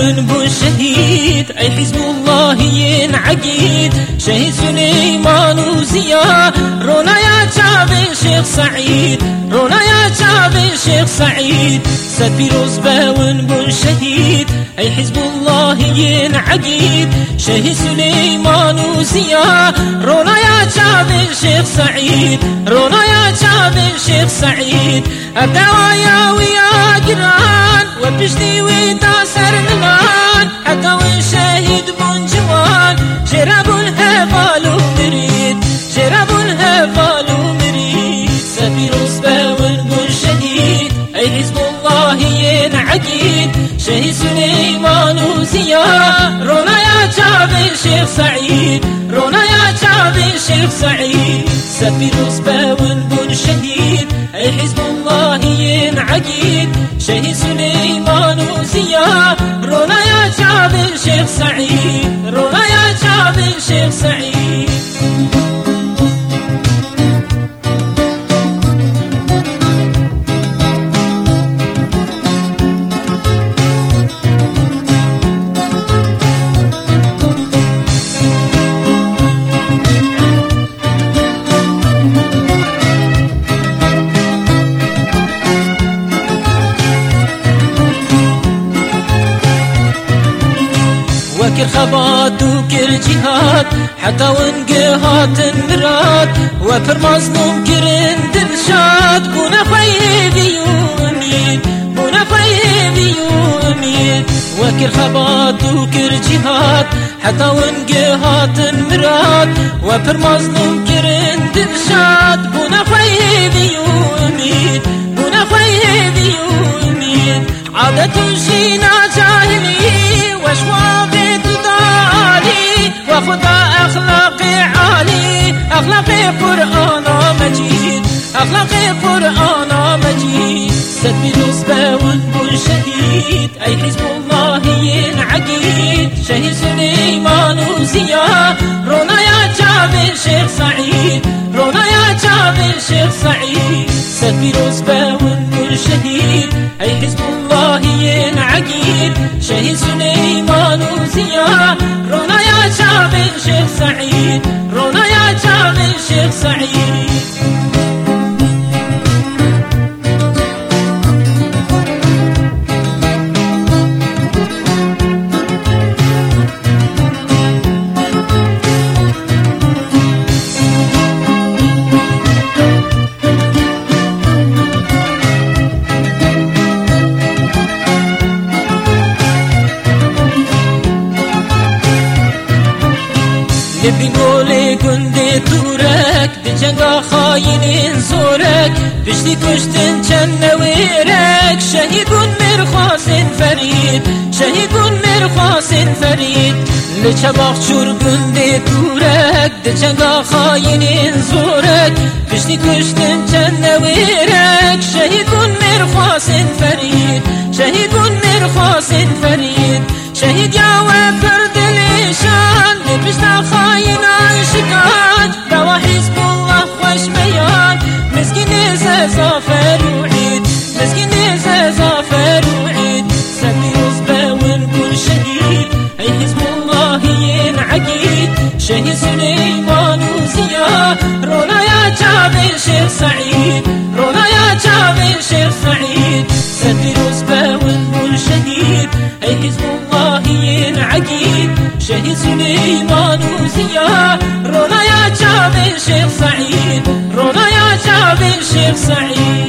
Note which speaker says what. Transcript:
Speaker 1: ونبو الشهيد أي حزب الله ينعقيد شهيد سليمان وزياد رونا يا شعب الشيخ سعيد رونا يا شعب الشيخ سعيد سد بيروز ونبو الشهيد أي حزب الله ينعقيد شهيد سليمان وزياد رونا يا شعب الشيخ سعيد رونا يا شعب الشيخ سعيد الدوايا ويا قران وبجدي وتاسر ملان حتى والشهيد بن جوان جرب الهفال ومريد جرب الهفال ومريد سفير صبا ونبو الشهيد أي حزب الله ينعقيد شهيد سليمان وزياد رونا يا شعب الشيخ سعيد رونا يا شعب الشيخ سعيد سفير صبا ونبو الشهيد أي حزب الله ينعقيد شهيد سليمان وزياد رونا يا شعب الشيخ سعيد رونا يا شعب الشيخ سعيد وكر خبات وكر جهاد حتى ونقهات المراد وكر مظلوم كرن دلشاد بونا خيبي وميد بونا خيبي وميد وكر خبات وكر جهاد حتى ونقهات المراد وكر مظلوم كرن دلشاد بونا خيبي وميد بونا خيبي وميد عادة جينا جاهلي وشواغي وخدا أخلاقي عالي أخلاقي قرآن مجيد أخلاقي قرآن مجيد سد بيروز ونبو الشهيد أي حزب الله ينعقيد شهيد سليمان وزياد رونا يا شعب الشيخ سعيد رونا يا شعب الشيخ سعيد سد بيروز ونبو الشهيد أي حزب الله ينعقيد شهيد سليمان وزياد رونا يا شعب الشيخ سعيد رونا يا شعب الشيخ سعيد لبي قولي قندي تورك بجنقا خاين زورك بجدي كشتن جنويرك شهيد مرخاص فريد شهيد مرخاص فريد لچباق شور قندي تورك بجنقا خاين زورك بجدي كشتن جنويرك شهيد مرخاص فريد شهيد مرخاص فريد شهيد يا وفرد ليشان لبجنا خاين عشقان دوا حزب الله خوش ميان مسكين زافر وعيد مسكين زافر وعيد سبي يصبا ونكون شهيد أي حزب الله ينعقيد شهيد سليمان وزياد رونا يا شعب الشيخ سعيد رونا يا شعب الشيخ سعيد سبي يصبا ونكون شهيد أي حزب الله ينعقيد شهيد سليمان وزياد رونا يا شعب الشيخ سعيد رونا يا شعب الشيخ سعيد